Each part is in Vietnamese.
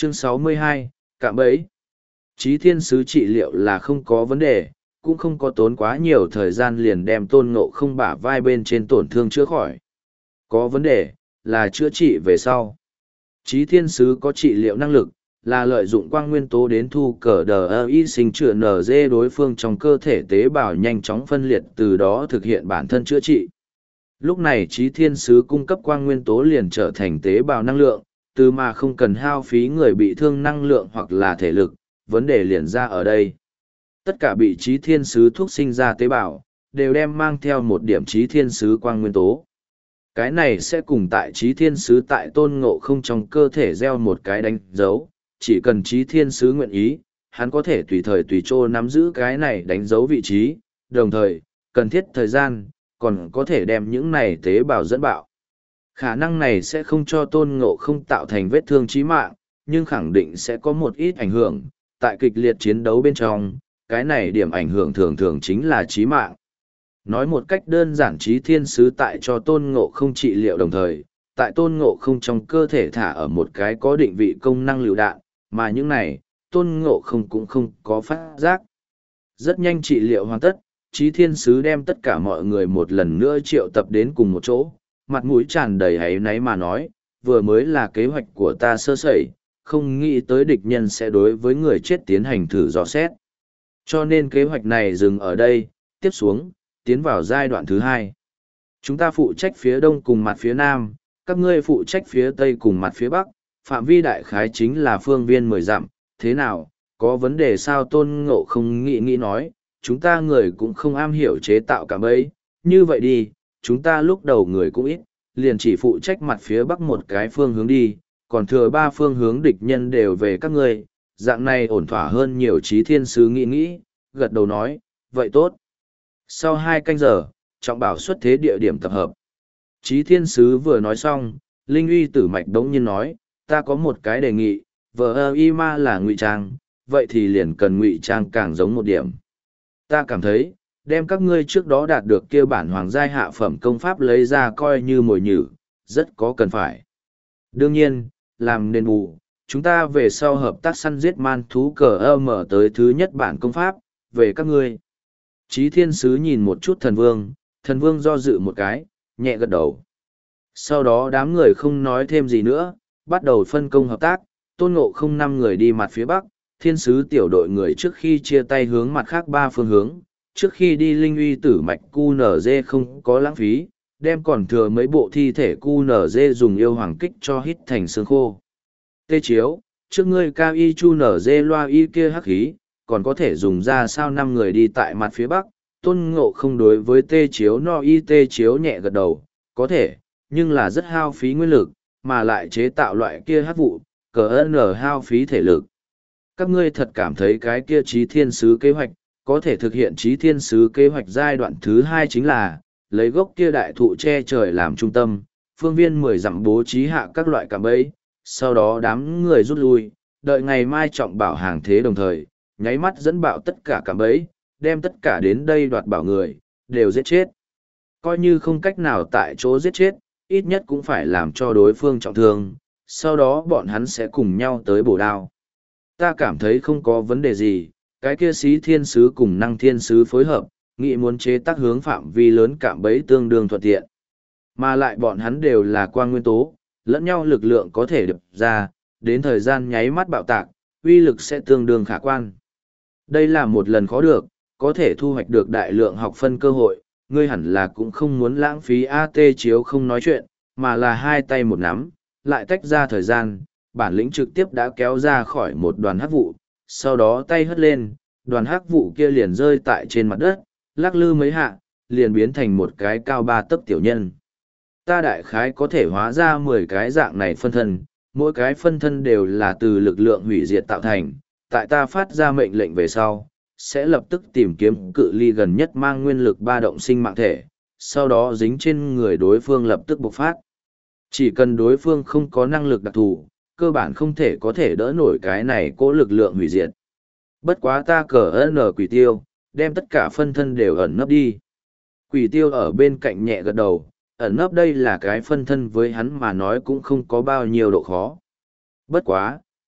Chương 62, cạm bẫy. Chí thiên sứ trị liệu là không có vấn đề, cũng không có tốn quá nhiều thời gian liền đem tôn ngộ không bả vai bên trên tổn thương chữa khỏi. Có vấn đề, là chữa trị về sau. Chí thiên sứ có trị liệu năng lực, là lợi dụng quang nguyên tố đến thu cờ đờ y sinh chữa NG đối phương trong cơ thể tế bào nhanh chóng phân liệt, từ đó thực hiện bản thân chữa trị. Lúc này Chí thiên sứ cung cấp quang nguyên tố liền trở thành tế bào năng lượng, từ mà không cần hao phí người bị thương năng lượng hoặc là thể lực, vấn đề liền ra ở đây. Tất cả bị Chí thiên sứ thuốc sinh ra tế bào, đều đem mang theo một điểm Chí thiên sứ quang nguyên tố. Cái này sẽ cùng tại Chí thiên sứ tại tôn ngộ không trong cơ thể gieo một cái đánh dấu, chỉ cần Chí thiên sứ nguyện ý, hắn có thể tùy thời tùy chỗ nắm giữ cái này đánh dấu vị trí, đồng thời, cần thiết thời gian, còn có thể đem những này tế bào dẫn bạo. Khả năng này sẽ không cho tôn ngộ không tạo thành vết thương chí mạng, nhưng khẳng định sẽ có một ít ảnh hưởng. Tại kịch liệt chiến đấu bên trong, cái này điểm ảnh hưởng thường thường chính là chí mạng. Nói một cách đơn giản, Chí thiên sứ tại cho tôn ngộ không trị liệu đồng thời, tại tôn ngộ không trong cơ thể thả ở một cái có định vị công năng lựu đạn, mà những này, tôn ngộ không cũng không có phát giác. Rất nhanh trị liệu hoàn tất, Chí thiên sứ đem tất cả mọi người một lần nữa triệu tập đến cùng một chỗ, mặt mũi tràn đầy áy náy mà nói, vừa mới là kế hoạch của ta sơ sẩy, không nghĩ tới địch nhân sẽ đối với người chết tiến hành thử dò xét. Cho nên kế hoạch này dừng ở đây, tiếp xuống, tiến vào giai đoạn thứ hai. Chúng ta phụ trách phía đông cùng mặt phía nam, các ngươi phụ trách phía tây cùng mặt phía bắc, phạm vi đại khái chính là phương viên 10 dặm, thế nào, có vấn đề sao? Tôn Ngộ không nghĩ nói, chúng ta người cũng không am hiểu chế tạo cả bấy, như vậy đi, chúng ta lúc đầu người cũng ít, liền chỉ phụ trách mặt phía bắc một cái phương hướng đi, còn thừa 3 phương hướng địch nhân đều về các ngươi, dạng này ổn thỏa hơn nhiều. Chí thiên sứ nghĩ, gật đầu nói, vậy tốt. Sau 2 canh giờ, trọng bảo xuất thế địa điểm tập hợp. Chí thiên sứ vừa nói xong, Linh uy tử mạch đống nhiên nói, ta có một cái đề nghị, vợ y ma là ngụy trang, vậy thì liền cần ngụy trang càng giống một điểm. Ta cảm thấy, đem các ngươi trước đó đạt được kia bản hoàng giai hạ phẩm công pháp lấy ra coi như mồi nhử, rất có cần phải. Đương nhiên, làm nền bù, chúng ta về sau hợp tác săn giết man thú cờ mở tới thứ nhất bản công pháp, về các ngươi. Chí thiên sứ nhìn một chút thần vương do dự một cái, nhẹ gật đầu. Sau đó đám người không nói thêm gì nữa, bắt đầu phân công hợp tác, tôn ngộ không 5 người đi mặt phía bắc, thiên sứ tiểu đội người trước khi chia tay hướng mặt khác 3 phương hướng, trước khi đi Linh uy tử mạch QNZ không có lãng phí, đem còn thừa mấy bộ thi thể QNZ dùng yêu hoàng kích cho hít thành xương khô. Tê chiếu, trước ngươi cao y chu NZ loa y kia hắc khí, còn có thể dùng ra sao? 5 người đi tại mặt phía bắc, tôn ngộ không đối với tê chiếu no y tê chiếu nhẹ gật đầu, có thể, nhưng là rất hao phí nguyên lực, mà lại chế tạo loại kia hắc vụ, cờ n hao phí thể lực. Các ngươi thật cảm thấy cái kia Chí thiên sứ kế hoạch, có thể thực hiện? Chí thiên sứ kế hoạch giai đoạn thứ 2 chính là, lấy gốc kia đại thụ che trời làm trung tâm, phương viên 10 dặm bố trí hạ các loại cạm bẫy, sau đó đám người rút lui, đợi ngày mai trọng bảo hàng thế đồng thời, nháy mắt dẫn bạo tất cả cạm bẫy, đem tất cả đến đây đoạt bảo người, đều giết chết. Coi như không cách nào tại chỗ giết chết, ít nhất cũng phải làm cho đối phương trọng thương, sau đó bọn hắn sẽ cùng nhau tới bổ đao. Ta cảm thấy không có vấn đề gì, cái kia Xí thiên sứ cùng Năng thiên sứ phối hợp, nghĩ muốn chế tác hướng phạm vi lớn cạm bẫy tương đương thuận tiện. Mà lại bọn hắn đều là quang nguyên tố, lẫn nhau lực lượng có thể đập ra, đến thời gian nháy mắt bạo tạc, uy lực sẽ tương đương khả quan. Đây là một lần khó được, có thể thu hoạch được đại lượng học phân cơ hội, ngươi hẳn là cũng không muốn lãng phí AT chiếu không nói chuyện, mà là 2 tay một nắm, lại tách ra thời gian, bản lĩnh trực tiếp đã kéo ra khỏi một đoàn hắc vụ, sau đó tay hất lên, đoàn hắc vụ kia liền rơi tại trên mặt đất, lắc lư mấy hạ, liền biến thành một cái cao 3 tấc tiểu nhân. Ta đại khái có thể hóa ra 10 cái dạng này phân thân, mỗi cái phân thân đều là từ lực lượng hủy diệt tạo thành, tại ta phát ra mệnh lệnh về sau, sẽ lập tức tìm kiếm cự ly gần nhất mang nguyên lực ba động sinh mạng thể, sau đó dính trên người đối phương lập tức bộc phát. Chỉ cần đối phương không có năng lực đặc thù, cơ bản không thể có thể đỡ nổi cái này cố lực lượng hủy diệt. Bất quá ta cờ n quỷ tiêu, đem tất cả phân thân đều ẩn nấp đi. Quỷ tiêu ở bên cạnh nhẹ gật đầu, ẩn nấp đây là cái phân thân với hắn mà nói cũng không có bao nhiêu độ khó. Bất quá,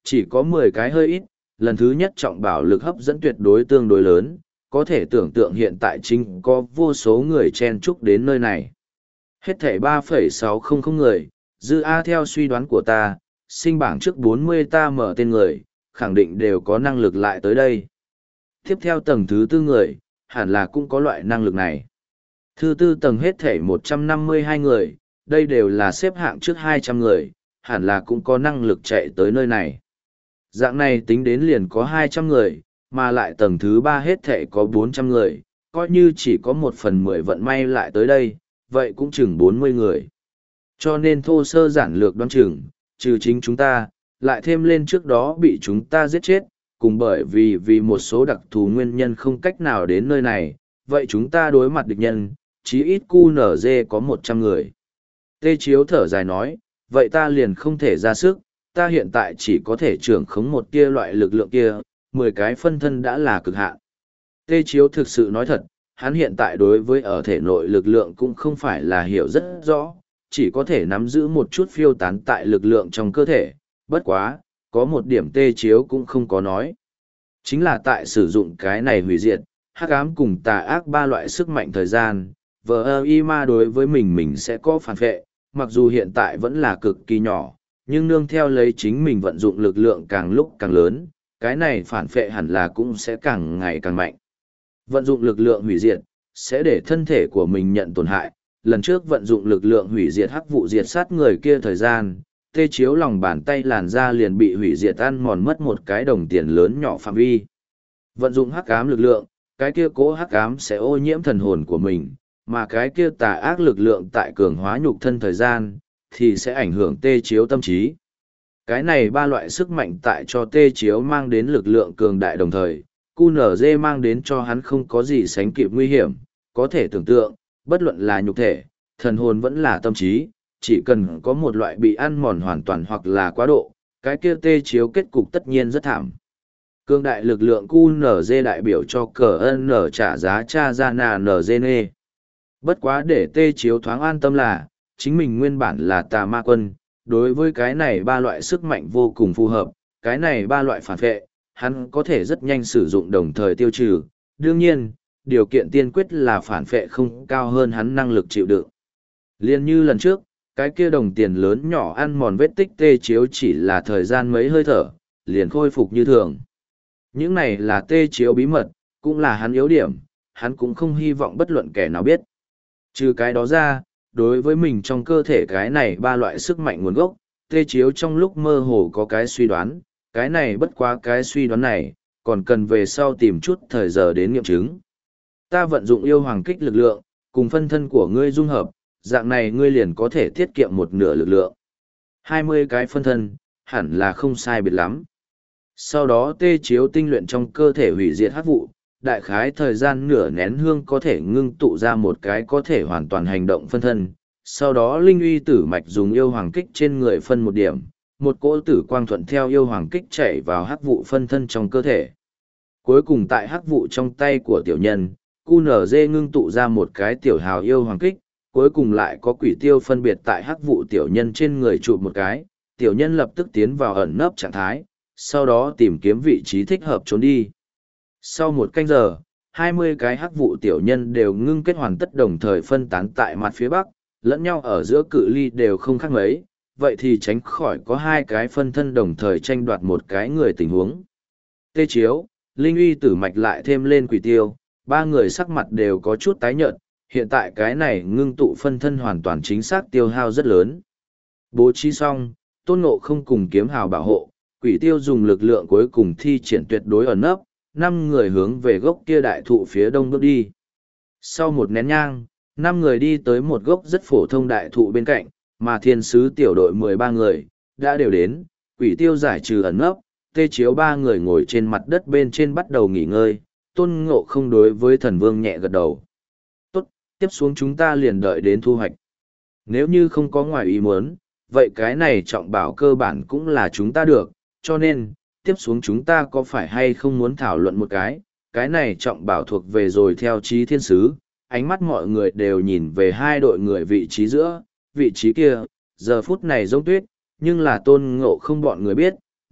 Chỉ có 10 cái hơi ít, lần thứ nhất trọng bảo lực hấp dẫn tuyệt đối tương đối lớn, có thể tưởng tượng hiện tại chính có vô số người chen chúc đến nơi này. Hết thảy 3,600 người, dư A theo suy đoán của ta, sinh bảng trước 40 ta mở tên người, khẳng định đều có năng lực lại tới đây. Tiếp theo tầng thứ tư người, hẳn là cũng có loại năng lực này. Thứ tư tầng hết thảy 152 người, đây đều là xếp hạng trước 200 người, hẳn là cũng có năng lực chạy tới nơi này. Dạng này tính đến liền có 200 người, mà lại tầng thứ ba hết thảy có 400 người, coi như chỉ có 1/10 vận may lại tới đây, vậy cũng chừng 40 người. Cho nên thô sơ giản lược đoán chừng, trừ chính chúng ta, lại thêm lên trước đó bị chúng ta giết chết, cùng bởi vì một số đặc thù nguyên nhân không cách nào đến nơi này, vậy chúng ta đối mặt địch nhân, chí ít QNZ có 100 người. Tê Chiếu thở dài nói, vậy ta liền không thể ra sức, ta hiện tại chỉ có thể trưởng khống một tia loại lực lượng kia, 10 cái phân thân đã là cực hạn. Tê Chiếu thực sự nói thật, hắn hiện tại đối với ở thể nội lực lượng cũng không phải là hiểu rất rõ, chỉ có thể nắm giữ một chút phiêu tán tại lực lượng trong cơ thể, bất quá, có một điểm Tê Chiếu cũng không có nói. Chính là tại sử dụng cái này hủy diệt, hắc ám cùng tà ác ba loại sức mạnh thời gian, VIMA đối với mình sẽ có phản vệ, mặc dù hiện tại vẫn là cực kỳ nhỏ, nhưng nương theo lấy chính mình vận dụng lực lượng càng lúc càng lớn, cái này phản vệ hẳn là cũng sẽ càng ngày càng mạnh. Vận dụng lực lượng hủy diệt, sẽ để thân thể của mình nhận tổn hại. Lần trước vận dụng lực lượng hủy diệt hắc vụ diệt sát người kia thời gian, Tê Chiếu lòng bàn tay làn da liền bị hủy diệt ăn mòn mất một cái đồng tiền lớn nhỏ phạm vi. Vận dụng hắc ám lực lượng, cái kia cố hắc ám sẽ ô nhiễm thần hồn của mình, mà cái kia tà ác lực lượng tại cường hóa nhục thân thời gian, thì sẽ ảnh hưởng Tê Chiếu tâm trí. Cái này ba loại sức mạnh tại cho Tê Chiếu mang đến lực lượng cường đại đồng thời, QNZ mang đến cho hắn không có gì sánh kịp nguy hiểm, có thể tưởng tượng, bất luận là nhục thể, thần hồn vẫn là tâm trí, chỉ cần có một loại bị ăn mòn hoàn toàn hoặc là quá độ, cái kia Tê Chiếu kết cục tất nhiên rất thảm. Cương đại lực lượng QNZ đại biểu cho CN trả giá cha ra NGN. Bất quá để Tê Chiếu thoáng an tâm là, chính mình nguyên bản là tà ma quân, đối với cái này ba loại sức mạnh vô cùng phù hợp, cái này ba loại phản vệ, hắn có thể rất nhanh sử dụng đồng thời tiêu trừ. Đương nhiên, điều kiện tiên quyết là phản vệ không cao hơn hắn năng lực chịu đựng. Liên như lần trước, cái kia đồng tiền lớn nhỏ ăn mòn vết tích Tê Chiếu chỉ là thời gian mấy hơi thở, liền khôi phục như thường. Những này là Tê Chiếu bí mật, cũng là hắn yếu điểm, hắn cũng không hy vọng bất luận kẻ nào biết. Trừ cái đó ra, đối với mình trong cơ thể cái này ba loại sức mạnh nguồn gốc, Tê Chiếu trong lúc mơ hồ có cái suy đoán, cái này bất quá cái suy đoán này, còn cần về sau tìm chút thời giờ đến nghiệm chứng. Ta vận dụng yêu hoàng kích lực lượng, cùng phân thân của ngươi dung hợp, dạng này ngươi liền có thể tiết kiệm một nửa lực lượng. 20 cái phân thân, hẳn là không sai biệt lắm. Sau đó Tê Chiếu tinh luyện trong cơ thể hủy diệt hắc vụ, đại khái thời gian nửa nén hương có thể ngưng tụ ra một cái có thể hoàn toàn hành động phân thân. Sau đó Linh Uy Tử Mạch dùng yêu hoàng kích trên người phân một điểm, một cỗ tử quang thuận theo yêu hoàng kích chảy vào hắc vụ phân thân trong cơ thể. Cuối cùng tại hắc vụ trong tay của tiểu nhân, QNZ ngưng tụ ra một cái tiểu hào yêu hoàng kích, cuối cùng lại có quỷ tiêu phân biệt tại hắc vụ tiểu nhân trên người chụp một cái, tiểu nhân lập tức tiến vào ẩn nấp trạng thái, sau đó tìm kiếm vị trí thích hợp trốn đi. Sau một canh giờ, 20 cái hắc vụ tiểu nhân đều ngưng kết hoàn tất đồng thời phân tán tại mặt phía bắc, lẫn nhau ở giữa cự ly đều không khác mấy, vậy thì tránh khỏi có hai cái phân thân đồng thời tranh đoạt một cái người tình huống. Tê Chiếu, Linh Uy Tử Mạch lại thêm lên quỷ tiêu, ba người sắc mặt đều có chút tái nhợt, hiện tại cái này ngưng tụ phân thân hoàn toàn chính xác tiêu hao rất lớn. Bố trí xong, Tôn Ngộ không cùng kiếm hào bảo hộ, quỷ tiêu dùng lực lượng cuối cùng thi triển tuyệt đối ẩn nấp, 5 người hướng về gốc kia đại thụ phía đông bước đi. Sau một nén nhang, 5 người đi tới một gốc rất phổ thông đại thụ bên cạnh, mà thiên sứ tiểu đội 13 người, đã đều đến, quỷ tiêu giải trừ ẩn nấp, Tê Chiếu 3 người ngồi trên mặt đất bên trên bắt đầu nghỉ ngơi, Tôn Ngộ không đối với thần vương nhẹ gật đầu. Tốt, tiếp xuống chúng ta liền đợi đến thu hoạch. Nếu như không có ngoài ý muốn, vậy cái này trọng bảo cơ bản cũng là chúng ta được, cho nên, tiếp xuống chúng ta có phải hay không muốn thảo luận một cái này trọng bảo thuộc về rồi theo chí thiên sứ, ánh mắt mọi người đều nhìn về hai đội người vị trí giữa, vị trí kia, giờ phút này giống tuyết, nhưng là Tôn Ngộ không bọn người biết,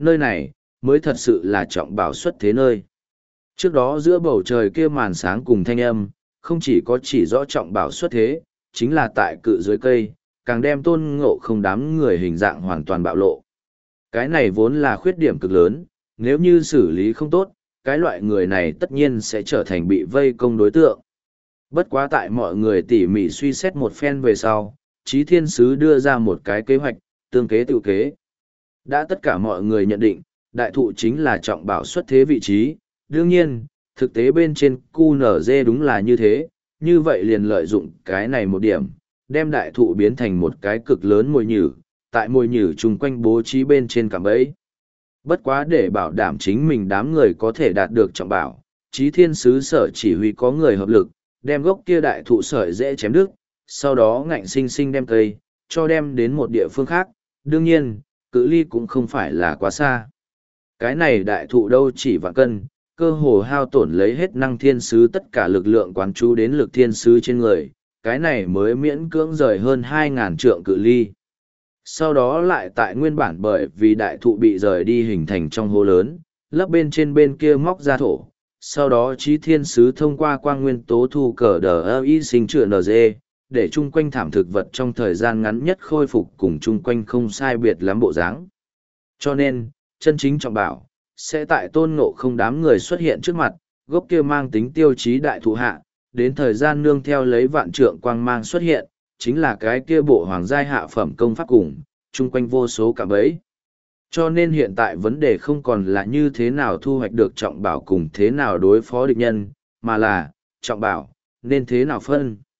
nơi này, mới thật sự là trọng bảo xuất thế nơi. Trước đó giữa bầu trời kia màn sáng cùng thanh âm, không chỉ có chỉ rõ trọng bảo xuất thế, chính là tại cự dưới cây, càng đem Tôn Ngộ Không đám người hình dạng hoàn toàn bạo lộ. Cái này vốn là khuyết điểm cực lớn, nếu như xử lý không tốt, cái loại người này tất nhiên sẽ trở thành bị vây công đối tượng. Bất quá tại mọi người tỉ mỉ suy xét một phen về sau, Chí Thiên Sứ đưa ra một cái kế hoạch, tương kế tự kế. Đã tất cả mọi người nhận định, đại thụ chính là trọng bảo xuất thế vị trí, đương nhiên, thực tế bên trên QNZ đúng là như thế, như vậy liền lợi dụng cái này một điểm, đem đại thụ biến thành một cái cực lớn mồi nhử, tại mồi nhử chung quanh bố trí bên trên cạm bẫy. Bất quá để bảo đảm chính mình đám người có thể đạt được trọng bảo, Chí Thiên Sứ Sở chỉ huy có người hợp lực, đem gốc kia đại thụ sợi dễ chém đứt, sau đó ngạnh sinh sinh đem cây, cho đem đến một địa phương khác, đương nhiên, cự ly cũng không phải là quá xa. Cái này đại thụ đâu chỉ vạn cân, cơ hồ hao tổn lấy hết năng thiên sứ tất cả lực lượng quán chú đến lực thiên sứ trên người, cái này mới miễn cưỡng rời hơn 2.000 trượng cự ly. Sau đó lại tại nguyên bản bởi vì đại thụ bị rời đi hình thành trong hố lớn, lấp bên trên bên kia móc ra thổ. Sau đó Chí Thiên Sứ thông qua quang nguyên tố thu cờ đờ y sinh trựa NG, để chung quanh thảm thực vật trong thời gian ngắn nhất khôi phục cùng chung quanh không sai biệt lắm bộ dáng. Cho nên, chân chính trọng bảo, sẽ tại Tôn Ngộ Không đám người xuất hiện trước mặt, gốc kia mang tính tiêu chí đại thụ hạ, đến thời gian nương theo lấy vạn trượng quang mang xuất hiện, chính là cái kia bộ hoàng giai hạ phẩm công pháp cùng, chung quanh vô số cả bấy. Cho nên hiện tại vấn đề không còn là như thế nào thu hoạch được trọng bảo cùng thế nào đối phó địch nhân, mà là, trọng bảo, nên thế nào phân.